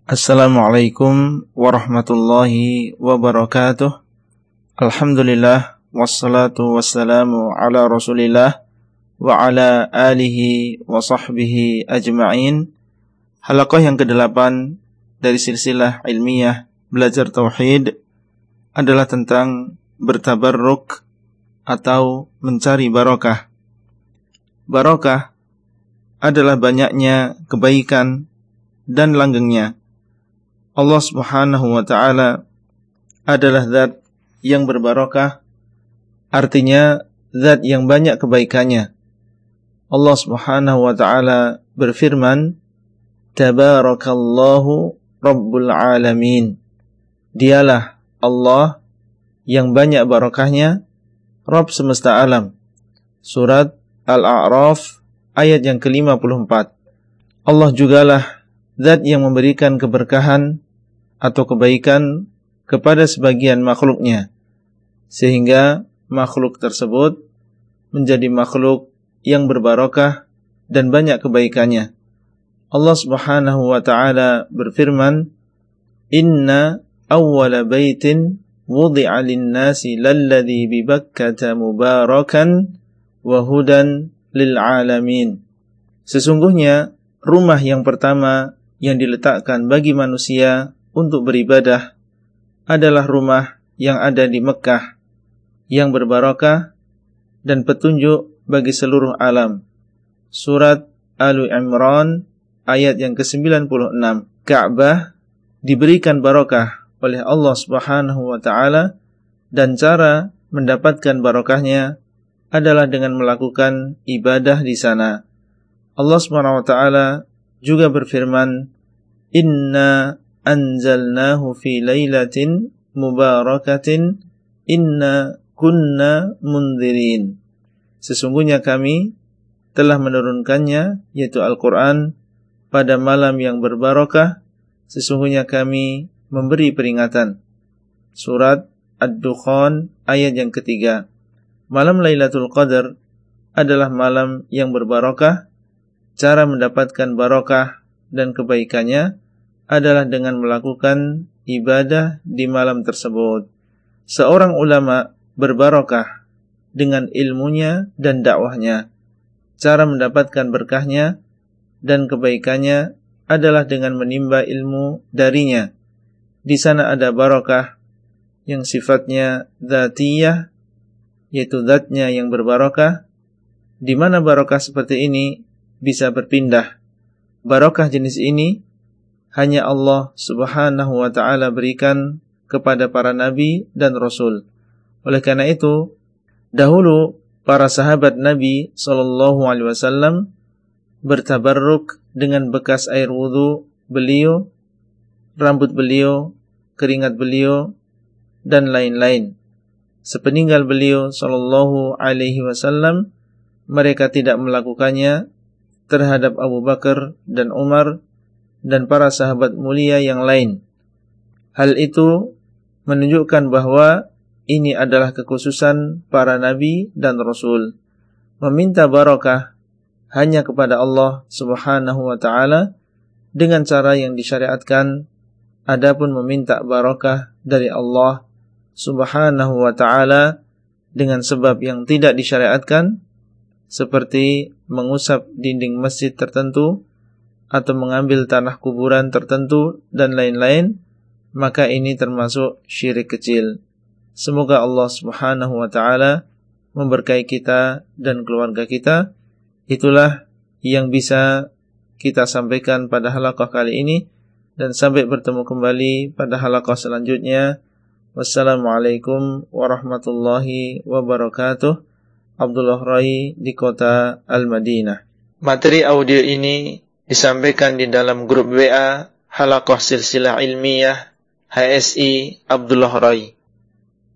Assalamualaikum warahmatullahi wabarakatuh. Alhamdulillah wassalatu wassalamu ala Rasulillah wa ala alihi wa sahbihi ajma'in. Halaqah yang ke-8 dari silsilah ilmiah belajar tauhid adalah tentang bertabarruk atau mencari barokah. Barokah adalah banyaknya kebaikan dan langgengnya. Allah Subhanahu wa ta'ala adalah zat yang berbarokah, artinya zat yang banyak kebaikannya. Allah Subhanahu wa ta'ala berfirman, Tabarakallahu Rabbul Alamin. Dialah Allah yang banyak barokahnya, Rabb semesta alam. Surat Al-A'raf ayat yang ke-54. Allah jugalah zat yang memberikan keberkahan atau kebaikan kepada sebagian makhluknya, sehingga makhluk tersebut menjadi makhluk yang berbarokah dan banyak kebaikannya. Allah Subhanahu wa ta'ala berfirman, Inna awwala baitin wudi'a lin-nasi lalladhi bi Bakkata mubarakan wa hudan lil alamin. Sesungguhnya rumah yang pertama yang diletakkan bagi manusia untuk beribadah adalah rumah yang ada di Mekah yang berbarokah dan petunjuk bagi seluruh alam. Surat Al-Imran ayat yang ke-96. Ka'bah diberikan barokah oleh Allah Subhanahu wa ta'ala, dan cara mendapatkan barokahnya adalah dengan melakukan ibadah di sana. Allah Subhanahu wa ta'ala juga berfirman, Inna anzalnahu fi lailatin mubarakatin inna kunna mundzirin. Sesungguhnya kami telah menurunkannya, yaitu Al-Quran, pada malam yang berbarokah. Sesungguhnya kami memberi peringatan. Surat Ad-Dukhan ayat yang ketiga. Malam Lailatul Qadar adalah malam yang berbarokah. Cara mendapatkan barokah dan kebaikannya adalah dengan melakukan ibadah di malam tersebut. Seorang ulama berbarokah dengan ilmunya dan dakwahnya. Cara mendapatkan berkahnya dan kebaikannya adalah dengan menimba ilmu darinya. Di sana ada barokah yang sifatnya dzatiyah, yaitu zatnya yang berbarokah, di mana barokah seperti ini bisa berpindah. Barokah jenis ini hanya Allah Subhanahu wa ta'ala berikan kepada para nabi dan rasul. Oleh karena itu, dahulu para sahabat Nabi SAW bertabarruk dengan bekas air wudu beliau, rambut beliau, keringat beliau, dan lain-lain. Sepeninggal beliau SAW, mereka tidak melakukannya terhadap Abu Bakar dan Umar dan para sahabat mulia yang lain. Hal itu menunjukkan bahwa ini adalah kekhususan para nabi dan rasul. Meminta barokah hanya kepada Allah Subhanahu wa ta'ala dengan cara yang disyariatkan. Adapun meminta barokah dari Allah Subhanahu wa ta'ala dengan sebab yang tidak disyariatkan, seperti mengusap dinding masjid tertentu atau mengambil tanah kuburan tertentu dan lain-lain, maka ini termasuk syirik kecil. Semoga Allah Subhanahu wa ta'ala memberkahi kita dan keluarga kita. Itulah yang bisa kita sampaikan pada halaqah kali ini, dan sampai bertemu kembali pada halaqah selanjutnya. Wassalamualaikum warahmatullahi wabarakatuh. Abdullah Rai di kota Al-Madinah. Materi audio ini disampaikan di dalam grup WA Halaqah Silsilah Ilmiah HSI Abdullah Rai.